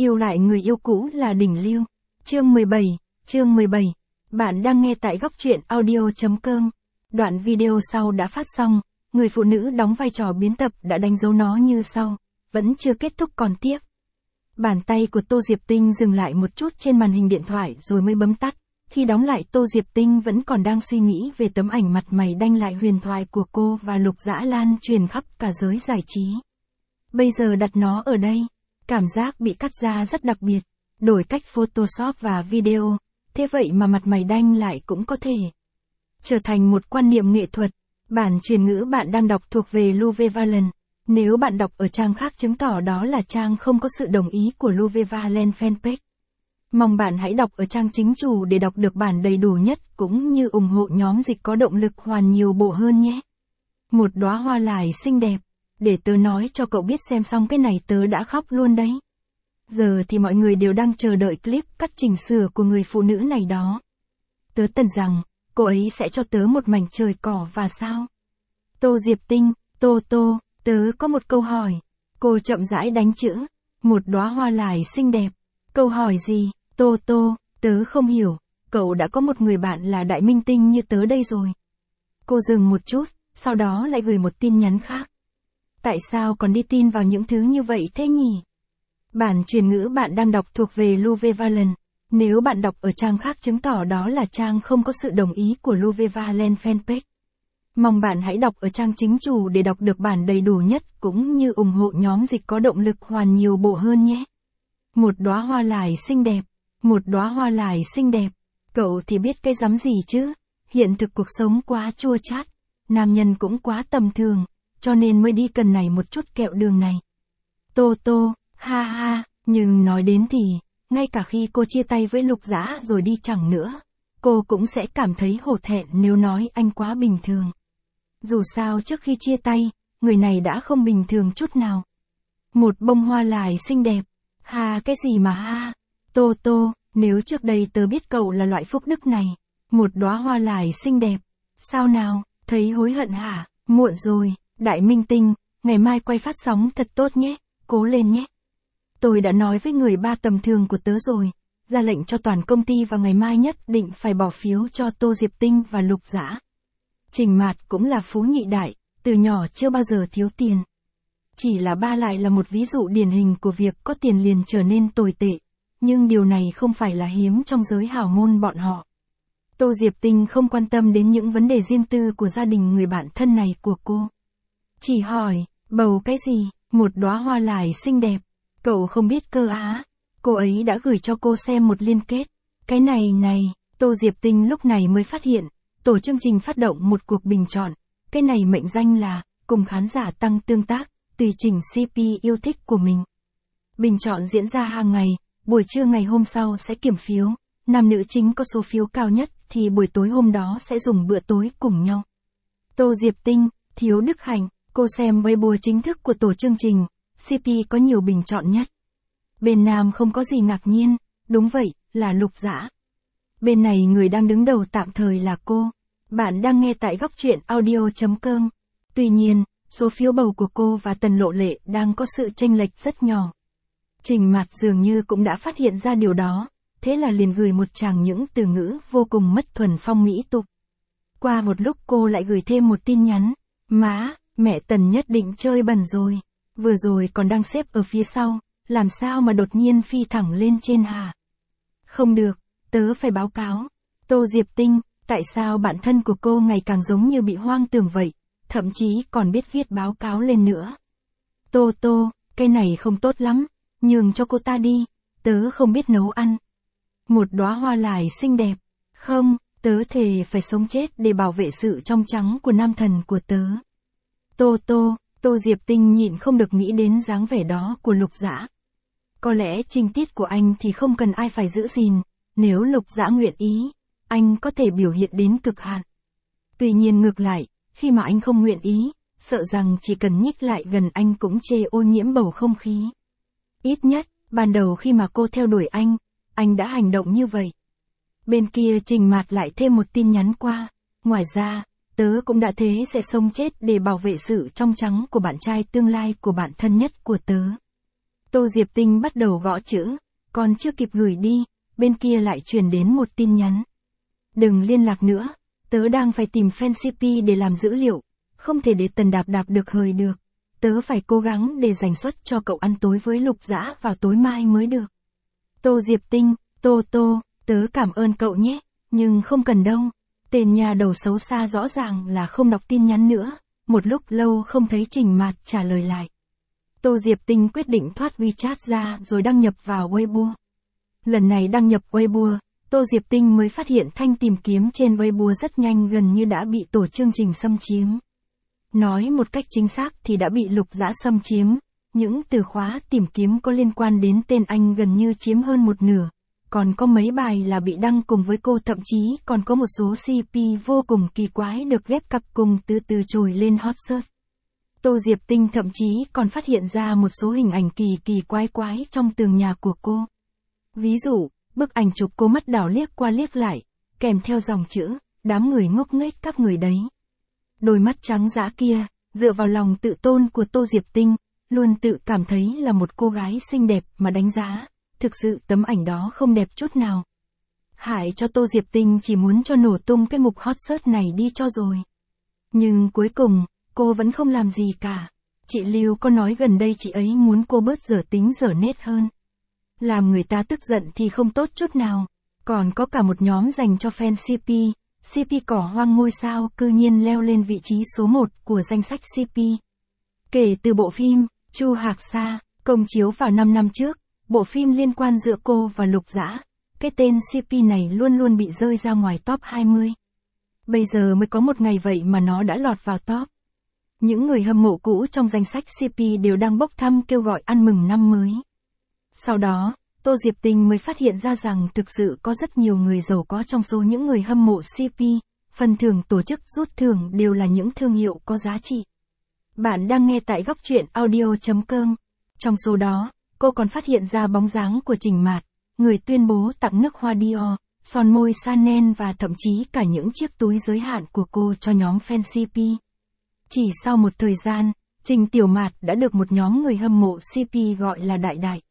Yêu lại người yêu cũ là đỉnh lưu. Chương 17. Bạn đang nghe tại góc truyện audio.com. Đoạn video sau đã phát xong, người phụ nữ đóng vai trò biên tập đã đánh dấu nó như sau. Vẫn chưa kết thúc còn tiếp. Bàn tay của Tô Diệp Tinh dừng lại một chút trên màn hình điện thoại rồi mới bấm tắt. Khi đóng lại Tô Diệp Tinh vẫn còn đang suy nghĩ về tấm ảnh mặt mày đanh lại huyền thoại của cô và Lục Dã Lan truyền khắp cả giới giải trí. Bây giờ đặt nó ở đây, cảm giác bị cắt ra rất đặc biệt, đổi cách Photoshop và video, thế vậy mà mặt mày đanh lại cũng có thể trở thành một quan niệm nghệ thuật. Bản truyền ngữ bạn đang đọc thuộc về Louve Valen. Nếu bạn đọc ở trang khác chứng tỏ đó là trang không có sự đồng ý của Louve Valen fanpage. Mong bạn hãy đọc ở trang chính chủ để đọc được bản đầy đủ nhất cũng như ủng hộ nhóm dịch có động lực hoàn nhiều bộ hơn nhé. Một đóa hoa lài xinh đẹp. Để tớ nói cho cậu biết xem xong cái này tớ đã khóc luôn đấy. Giờ thì mọi người đều đang chờ đợi clip cắt chỉnh sửa của người phụ nữ này đó. Tớ tưởng rằng, cô ấy sẽ cho tớ một mảnh trời cỏ và sao? Tô Diệp Tinh, tớ có một câu hỏi. Cô chậm rãi đánh chữ. Một đóa hoa lài xinh đẹp. Câu hỏi gì? Tớ không hiểu. Cậu đã có một người bạn là đại minh tinh như tớ đây rồi. Cô dừng một chút, sau đó lại gửi một tin nhắn khác. Tại sao còn đi tin vào những thứ như vậy thế nhỉ? Bản truyền ngữ bạn đang đọc thuộc về Louve Valen. Nếu bạn đọc ở trang khác chứng tỏ đó là trang không có sự đồng ý của Louve Valen fanpage. Mong bạn hãy đọc ở trang chính chủ để đọc được bản đầy đủ nhất cũng như ủng hộ nhóm dịch có động lực hoàn nhiều bộ hơn nhé. Một đóa hoa lài xinh đẹp. Một đóa hoa lài xinh đẹp. Cậu thì biết cái rắm gì chứ? Hiện thực cuộc sống quá chua chát. Nam nhân cũng quá tầm thường. Cho nên mới đi cần này một chút kẹo đường này. Ha, nhưng nói đến thì, ngay cả khi cô chia tay với Lục Dã rồi đi chẳng nữa, cô cũng sẽ cảm thấy hổ thẹn nếu nói anh quá bình thường. Dù sao trước khi chia tay, người này đã không bình thường chút nào. Một bông hoa lài xinh đẹp. Ha, cái gì mà ha? Nếu trước đây tớ biết cậu là loại phúc đức này, một đóa hoa lài xinh đẹp. Sao nào, thấy hối hận hả? Muộn rồi. Đại minh tinh, ngày mai quay phát sóng thật tốt nhé, cố lên nhé. Tôi đã nói với người ba tầm thường của tớ rồi, ra lệnh cho toàn công ty vào ngày mai nhất định phải bỏ phiếu cho Tô Diệp Tinh và Lục Dã. Trình Mạt cũng là phú nhị đại, từ nhỏ chưa bao giờ thiếu tiền. Chỉ là ba lại là một ví dụ điển hình của việc có tiền liền trở nên tồi tệ, nhưng điều này không phải là hiếm trong giới hào môn bọn họ. Tô Diệp Tinh không quan tâm đến những vấn đề riêng tư của gia đình người bạn thân này của cô. Chỉ hỏi, bầu cái gì? Một đóa hoa lài xinh đẹp. Cậu không biết cơ á. Cô ấy đã gửi cho cô xem một liên kết. Cái này, Tô Diệp Tinh lúc này mới phát hiện, tổ chương trình phát động một cuộc bình chọn. Cái này mệnh danh là, cùng khán giả tăng tương tác, tùy chỉnh CP yêu thích của mình. Bình chọn diễn ra hàng ngày, buổi trưa ngày hôm sau sẽ kiểm phiếu. Nam nữ chính có số phiếu cao nhất thì buổi tối hôm đó sẽ dùng bữa tối cùng nhau. Tô Diệp Tinh, Thiếu Đức Hạnh. Cô xem Weibo chính thức của tổ chương trình, CP có nhiều bình chọn nhất. Bên nam không có gì ngạc nhiên, đúng vậy, là Lục Dã. Bên này người đang đứng đầu tạm thời là cô. Bạn đang nghe tại góc truyện audio.com. Tuy nhiên, số phiếu bầu của cô và Tần Lộ Lệ đang có sự chênh lệch rất nhỏ. Trình Mạt dường như cũng đã phát hiện ra điều đó, thế là liền gửi một tràng những từ ngữ vô cùng mất thuần phong mỹ tục. Qua một lúc cô lại gửi thêm một tin nhắn, má. Mẹ Tần nhất định chơi bẩn rồi. Vừa rồi còn đang xếp ở phía sau, làm sao mà đột nhiên phi thẳng lên trên hả? Không được, tớ phải báo cáo. Tô Diệp Tinh, tại sao bạn thân của cô ngày càng giống như bị hoang tưởng vậy, thậm chí còn biết viết báo cáo lên nữa. Cái này không tốt lắm, nhường cho cô ta đi, tớ không biết nấu ăn. Một đóa hoa lài xinh đẹp. Không, tớ thề phải sống chết để bảo vệ sự trong trắng của nam thần của tớ. Tô Diệp Tinh nhịn không được nghĩ đến dáng vẻ đó của Lục Dã. Có lẽ trinh tiết của anh thì không cần ai phải giữ gìn, nếu Lục Dã nguyện ý, anh có thể biểu hiện đến cực hạn. Tuy nhiên ngược lại, khi mà anh không nguyện ý, sợ rằng chỉ cần nhích lại gần anh cũng chê ô nhiễm bầu không khí. Ít nhất, ban đầu khi mà cô theo đuổi anh đã hành động như vậy. Bên kia Trình Mạt lại thêm một tin nhắn qua, ngoài ra, tớ cũng đã thế sẽ sống chết để bảo vệ sự trong trắng của bạn trai tương lai của bạn thân nhất của tớ. Tô Diệp Tinh bắt đầu gõ chữ, còn chưa kịp gửi đi, bên kia lại truyền đến một tin nhắn. Đừng liên lạc nữa, tớ đang phải tìm fan CP để làm dữ liệu, không thể để Tần Đạp Đạp được hời được. Tớ phải cố gắng để dành suất cho cậu ăn tối với Lục Dã vào tối mai mới được. Tô Diệp Tinh, Tô, tớ cảm ơn cậu nhé, nhưng không cần đâu. Tên nhà đầu xấu xa rõ ràng là không đọc tin nhắn nữa, một lúc lâu không thấy Trình Mạt trả lời lại. Tô Diệp Tinh quyết định thoát WeChat ra rồi đăng nhập vào Weibo. Lần này đăng nhập Weibo, Tô Diệp Tinh mới phát hiện thanh tìm kiếm trên Weibo rất nhanh gần như đã bị tổ chương trình xâm chiếm. Nói một cách chính xác thì đã bị Lục Dã xâm chiếm, những từ khóa tìm kiếm có liên quan đến tên anh gần như chiếm hơn một nửa, còn có mấy bài là bị đăng cùng với cô, thậm chí còn có một số CP vô cùng kỳ quái được ghép cặp cùng từ từ trồi lên hot search. Tô Diệp Tinh thậm chí còn phát hiện ra một số hình ảnh kỳ quái trong tường nhà của cô. Ví dụ, bức ảnh chụp cô mắt đảo liếc qua liếc lại, kèm theo dòng chữ, đám người ngốc nghếch các người đấy. Đôi mắt trắng dã kia, dựa vào lòng tự tôn của Tô Diệp Tinh, luôn tự cảm thấy là một cô gái xinh đẹp mà đánh giá, thực sự tấm ảnh đó không đẹp chút nào. Hại cho Tô Diệp Tinh chỉ muốn cho nổ tung cái mục hot search này đi cho rồi. Nhưng cuối cùng, cô vẫn không làm gì cả. Chị Lưu có nói gần đây chị ấy muốn cô bớt dở tính dở nết hơn. Làm người ta tức giận thì không tốt chút nào. Còn có cả một nhóm dành cho fan CP. CP cỏ hoang ngôi sao cư nhiên leo lên vị trí số 1 của danh sách CP. Kể từ bộ phim Chu Hạc Sa công chiếu vào 5 năm trước, bộ phim liên quan giữa cô và Lục Dã, cái tên CP này luôn luôn bị rơi ra ngoài top 20. Bây giờ mới có một ngày vậy mà nó đã lọt vào top. Những người hâm mộ cũ trong danh sách CP đều đang bốc thăm kêu gọi ăn mừng năm mới. Sau đó, Tô Diệp Tinh mới phát hiện ra rằng thực sự có rất nhiều người giàu có trong số những người hâm mộ CP, phần thưởng tổ chức rút thưởng đều là những thương hiệu có giá trị. Bạn đang nghe tại Góc Truyện Audio.com. Trong số đó, cô còn phát hiện ra bóng dáng của Trình Mạt, người tuyên bố tặng nước hoa Dior, son môi Chanel và thậm chí cả những chiếc túi giới hạn của cô cho nhóm fan CP. Chỉ sau một thời gian, Trình Tiểu Mạt đã được một nhóm người hâm mộ CP gọi là đại đại.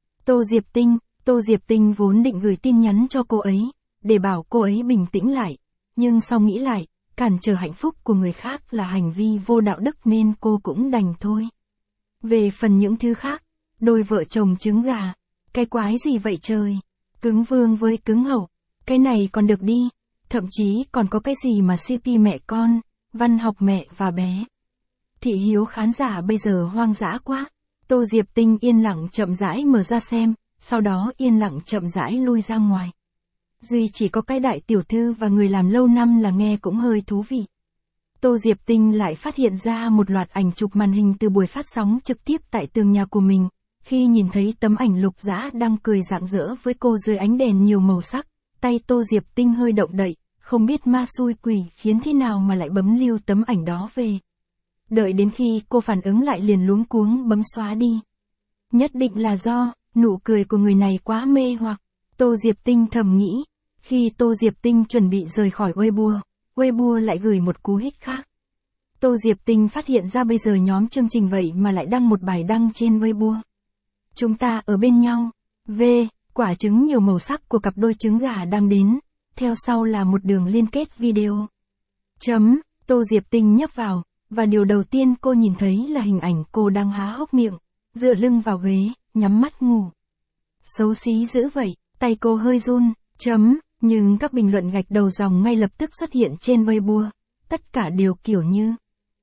Tô Diệp Tinh vốn định gửi tin nhắn cho cô ấy, để bảo cô ấy bình tĩnh lại, nhưng sau nghĩ lại, cản trở hạnh phúc của người khác là hành vi vô đạo đức nên cô cũng đành thôi. Về phần những thứ khác, đôi vợ chồng trứng gà, cái quái gì vậy trời, cứng vương với cứng hậu, cái này còn được đi, thậm chí còn có cái gì mà CP mẹ con, văn học mẹ và bé. Thị hiếu khán giả bây giờ hoang dã quá. Tô Diệp Tinh yên lặng chậm rãi mở ra xem, sau đó yên lặng chậm rãi lui ra ngoài. Duy chỉ có cái đại tiểu thư và người làm lâu năm là nghe cũng hơi thú vị. Tô Diệp Tinh lại phát hiện ra một loạt ảnh chụp màn hình từ buổi phát sóng trực tiếp tại tường nhà của mình. Khi nhìn thấy tấm ảnh Lục Dã đang cười rạng rỡ với cô dưới ánh đèn nhiều màu sắc, tay Tô Diệp Tinh hơi động đậy, không biết ma xui quỷ khiến thế nào mà lại bấm lưu tấm ảnh đó về. Đợi đến khi cô phản ứng lại liền luống cuống bấm xóa đi. Nhất định là do nụ cười của người này quá mê hoặc, Tô Diệp Tinh thầm nghĩ. Khi Tô Diệp Tinh chuẩn bị rời khỏi Weibo lại gửi một cú hích khác. Tô Diệp Tinh phát hiện ra bây giờ nhóm chương trình vậy mà lại đăng một bài đăng trên Weibo. Chúng ta ở bên nhau. Quả trứng nhiều màu sắc của cặp đôi trứng gà đang đến. Theo sau là một đường liên kết video. Tô Diệp Tinh nhấp vào, và điều đầu tiên cô nhìn thấy là hình ảnh cô đang há hốc miệng, dựa lưng vào ghế, nhắm mắt ngủ. Xấu xí dữ vậy, tay cô hơi run, nhưng các bình luận gạch đầu dòng ngay lập tức xuất hiện trên Weibo, tất cả đều kiểu như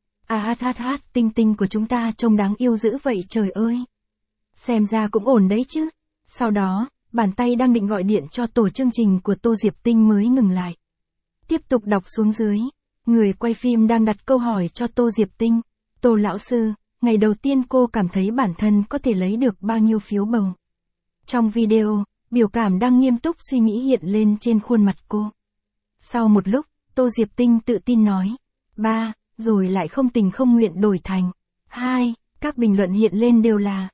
tinh tinh của chúng ta trông đáng yêu dữ vậy trời ơi. Xem ra cũng ổn đấy chứ. Sau đó, bàn tay đang định gọi điện cho tổ chương trình của Tô Diệp Tinh mới ngừng lại. Tiếp tục đọc xuống dưới, người quay phim đang đặt câu hỏi cho Tô Diệp Tinh. Tô lão sư, ngày đầu tiên cô cảm thấy bản thân có thể lấy được bao nhiêu phiếu bầu? Trong video, biểu cảm đang nghiêm túc suy nghĩ hiện lên trên khuôn mặt cô. Sau một lúc, Tô Diệp Tinh tự tin nói. 3, rồi lại không tình không nguyện đổi thành 2, các bình luận hiện lên đều là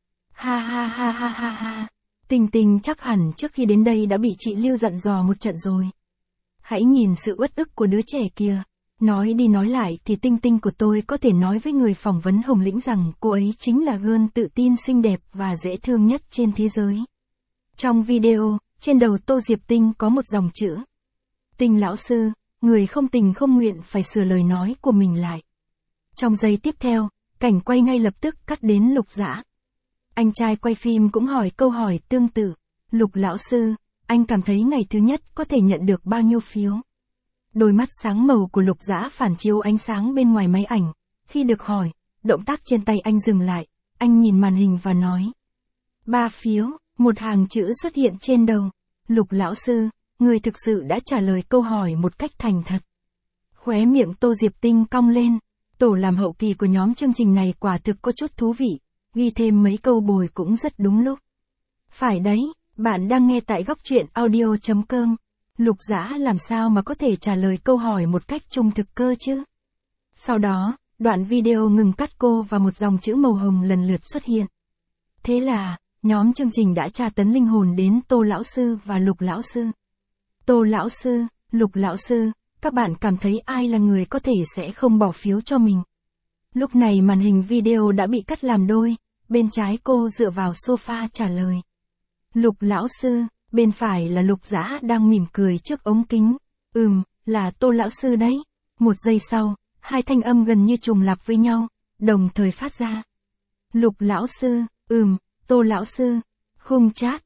ha. Tình tình chắc hẳn trước khi đến đây đã bị chị Lưu dặn dò một trận rồi. Hãy nhìn sự uất ức của đứa trẻ kìa. Nói đi nói lại thì Tinh Tinh của tôi có thể nói với người phỏng vấn Hồng Lĩnh rằng cô ấy chính là girl tự tin xinh đẹp và dễ thương nhất trên thế giới. Trong video, trên đầu Tô Diệp Tinh có một dòng chữ. Tinh lão sư, người không tình không nguyện phải sửa lời nói của mình lại. Trong giây tiếp theo, cảnh quay ngay lập tức cắt đến Lục Dã. Anh trai quay phim cũng hỏi câu hỏi tương tự. Lục lão sư, anh cảm thấy ngày thứ nhất có thể nhận được bao nhiêu phiếu? Đôi mắt sáng màu của Lục Dã phản chiếu ánh sáng bên ngoài máy ảnh. Khi được hỏi, động tác trên tay anh dừng lại, anh nhìn màn hình và nói. 3 phiếu, một hàng chữ xuất hiện trên đầu. Lục lão sư, người thực sự đã trả lời câu hỏi một cách thành thật. Khóe miệng Tô Diệp Tinh cong lên. Tổ làm hậu kỳ của nhóm chương trình này quả thực có chút thú vị, ghi thêm mấy câu bồi cũng rất đúng lúc. Phải đấy, bạn đang nghe tại góc truyện audio.com. Lục Dã làm sao mà có thể trả lời câu hỏi một cách trung thực cơ chứ? Sau đó, đoạn video ngừng cắt cô và một dòng chữ màu hồng lần lượt xuất hiện. Thế là, nhóm chương trình đã tra tấn linh hồn đến Tô lão sư và Lục lão sư. Tô lão sư, Lục lão sư, các bạn cảm thấy ai là người có thể sẽ không bỏ phiếu cho mình? Lúc này màn hình video đã bị cắt làm đôi, bên trái cô dựa vào sofa trả lời. Lục lão sư, bên phải là Lục Dã đang mỉm cười trước ống kính. Là Tô lão sư đấy. Một giây sau, hai thanh âm gần như trùng lặp với nhau, đồng thời phát ra. Lục lão sư, Tô lão sư, khung chat,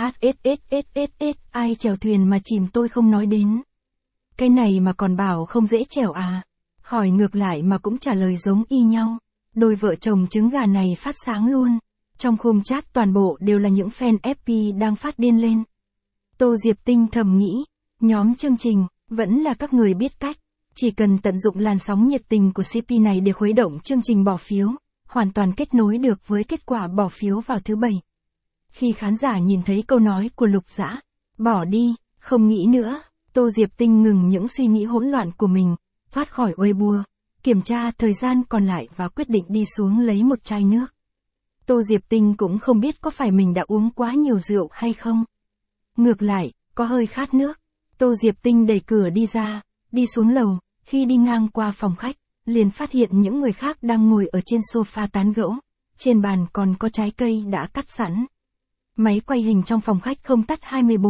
ai chèo thuyền mà chìm tôi không nói đến. Cái này mà còn bảo không dễ chèo à? Hỏi ngược lại mà cũng trả lời giống y nhau. Đôi vợ chồng trứng gà này phát sáng luôn. Trong khung chat toàn bộ đều là những fan FP đang phát điên lên. Tô Diệp Tinh thầm nghĩ, nhóm chương trình, vẫn là các người biết cách. Chỉ cần tận dụng làn sóng nhiệt tình của CP này để khuấy động chương trình bỏ phiếu, hoàn toàn kết nối được với kết quả bỏ phiếu vào thứ Bảy. Khi khán giả nhìn thấy câu nói của Lục Dã, bỏ đi, không nghĩ nữa, Tô Diệp Tinh ngừng những suy nghĩ hỗn loạn của mình, thoát khỏi Weibo, kiểm tra thời gian còn lại và quyết định đi xuống lấy một chai nước. Tô Diệp Tinh cũng không biết có phải mình đã uống quá nhiều rượu hay không. Ngược lại, có hơi khát nước. Tô Diệp Tinh đẩy cửa đi ra, đi xuống lầu, khi đi ngang qua phòng khách, liền phát hiện những người khác đang ngồi ở trên sofa tán gẫu. Trên bàn còn có trái cây đã cắt sẵn. Máy quay hình trong phòng khách không tắt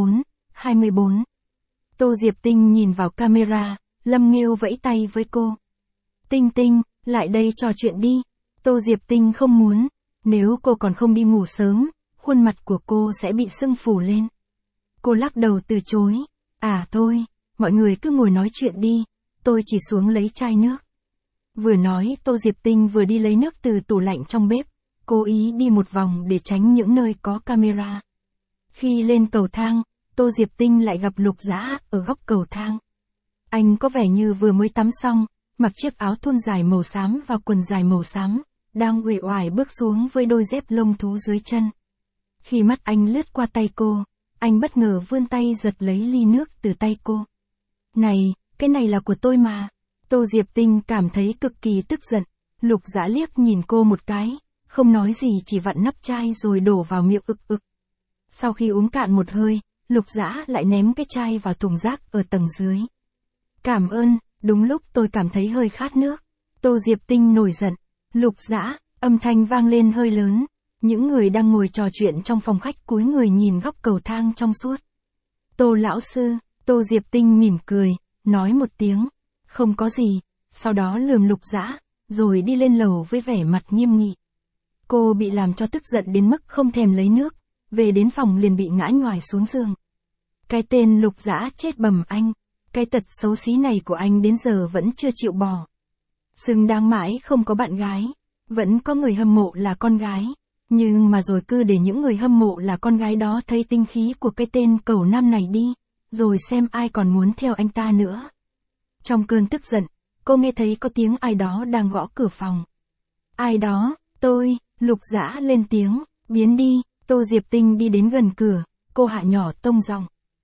24. Tô Diệp Tinh nhìn vào camera, Lâm Nghêu vẫy tay với cô. Tinh Tinh, lại đây trò chuyện đi. Tô Diệp Tinh không muốn. Nếu cô còn không đi ngủ sớm, khuôn mặt của cô sẽ bị sưng phù lên. Cô lắc đầu từ chối. Thôi, mọi người cứ ngồi nói chuyện đi, tôi chỉ xuống lấy chai nước. Vừa nói Tô Diệp Tinh vừa đi lấy nước từ tủ lạnh trong bếp, cố ý đi một vòng để tránh những nơi có camera. Khi lên cầu thang, Tô Diệp Tinh lại gặp Lục Dã ở góc cầu thang. Anh có vẻ như vừa mới tắm xong, mặc chiếc áo thun dài màu xám và quần dài màu xám, đang uể oải bước xuống với đôi dép lông thú dưới chân. Khi mắt anh lướt qua tay cô, anh bất ngờ vươn tay giật lấy ly nước từ tay cô. Này, cái này là của tôi mà. Tô Diệp Tinh cảm thấy cực kỳ tức giận. Lục Dã liếc nhìn cô một cái, không nói gì chỉ vặn nắp chai rồi đổ vào miệng ực. Sau khi uống cạn một hơi, Lục Dã lại ném cái chai vào thùng rác ở tầng dưới. Cảm ơn, đúng lúc tôi cảm thấy hơi khát nước. Tô Diệp Tinh nổi giận. Lục Dã, âm thanh vang lên hơi lớn. Những người đang ngồi trò chuyện trong phòng khách cúi người nhìn góc cầu thang trong suốt. Tô lão sư, Tô Diệp Tinh mỉm cười, nói một tiếng, không có gì, sau đó lườm Lục Dã, rồi đi lên lầu với vẻ mặt nghiêm nghị. Cô bị làm cho tức giận đến mức không thèm lấy nước, về đến phòng liền bị ngã nhoài xuống giường. Cái tên Lục Dã chết bầm anh, cái tật xấu xí này của anh đến giờ vẫn chưa chịu bỏ. Xứng đáng mãi không có bạn gái, vẫn có người hâm mộ là con gái. Nhưng mà rồi cứ để những người hâm mộ là con gái đó thấy tinh khí của cái tên cẩu nam này đi, rồi xem ai còn muốn theo anh ta nữa. Trong cơn tức giận, cô nghe thấy có tiếng ai đó đang gõ cửa phòng. Ai đó, tôi, Lục Dã lên tiếng, biến đi. Tô Diệp Tinh đi đến gần cửa, cô hạ nhỏ tông giọng.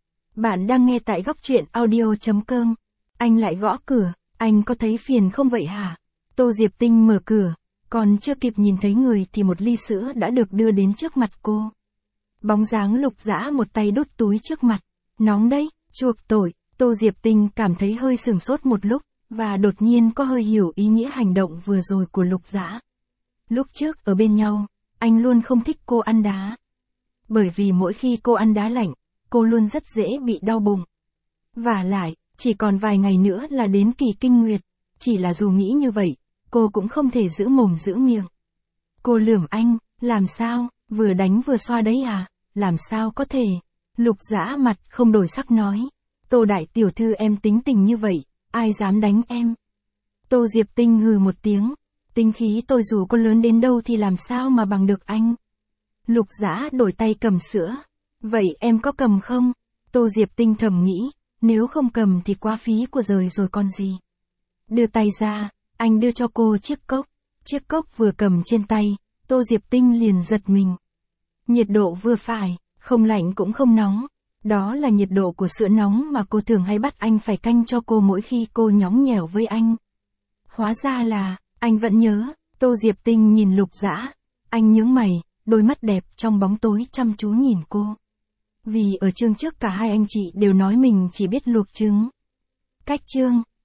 Bạn đang nghe tại góc truyện audio.com. Anh lại gõ cửa, anh có thấy phiền không vậy hả? Tô Diệp Tinh mở cửa, còn chưa kịp nhìn thấy người thì một ly sữa đã được đưa đến trước mặt cô. Bóng dáng Lục Dã một tay đút túi trước mặt. Nóng đấy, chuộc tội. Tô Diệp Tinh cảm thấy hơi sửng sốt một lúc, và đột nhiên có hơi hiểu ý nghĩa hành động vừa rồi của Lục Dã. Lúc trước ở bên nhau, anh luôn không thích cô ăn đá. Bởi vì mỗi khi cô ăn đá lạnh, cô luôn rất dễ bị đau bụng. Vả lại, chỉ còn vài ngày nữa là đến kỳ kinh nguyệt, chỉ là dù nghĩ như vậy, cô cũng không thể giữ mồm giữ miệng. Cô lườm anh, làm sao, vừa đánh vừa xoa đấy à, làm sao có thể. Lục Dã mặt không đổi sắc nói, Tô đại tiểu thư em tính tình như vậy, ai dám đánh em. Tô Diệp Tinh hừ một tiếng, tính khí tôi dù có lớn đến đâu thì làm sao mà bằng được anh. Lục Dã đổi tay cầm sữa, vậy em có cầm không? Tô Diệp Tinh thầm nghĩ, nếu không cầm thì quá phí của đời rồi còn gì. Đưa tay ra, anh đưa cho cô chiếc cốc vừa cầm trên tay, Tô Diệp Tinh liền giật mình. Nhiệt độ vừa phải, không lạnh cũng không nóng. Đó là nhiệt độ của sữa nóng mà cô thường hay bắt anh phải canh cho cô mỗi khi cô nhõng nhẽo với anh. Hóa ra là, anh vẫn nhớ. Tô Diệp Tinh nhìn Lục Dã. Anh nhướng mày, đôi mắt đẹp trong bóng tối chăm chú nhìn cô. Vì ở chương trước cả hai anh chị đều nói mình chỉ biết luộc trứng. Cách chương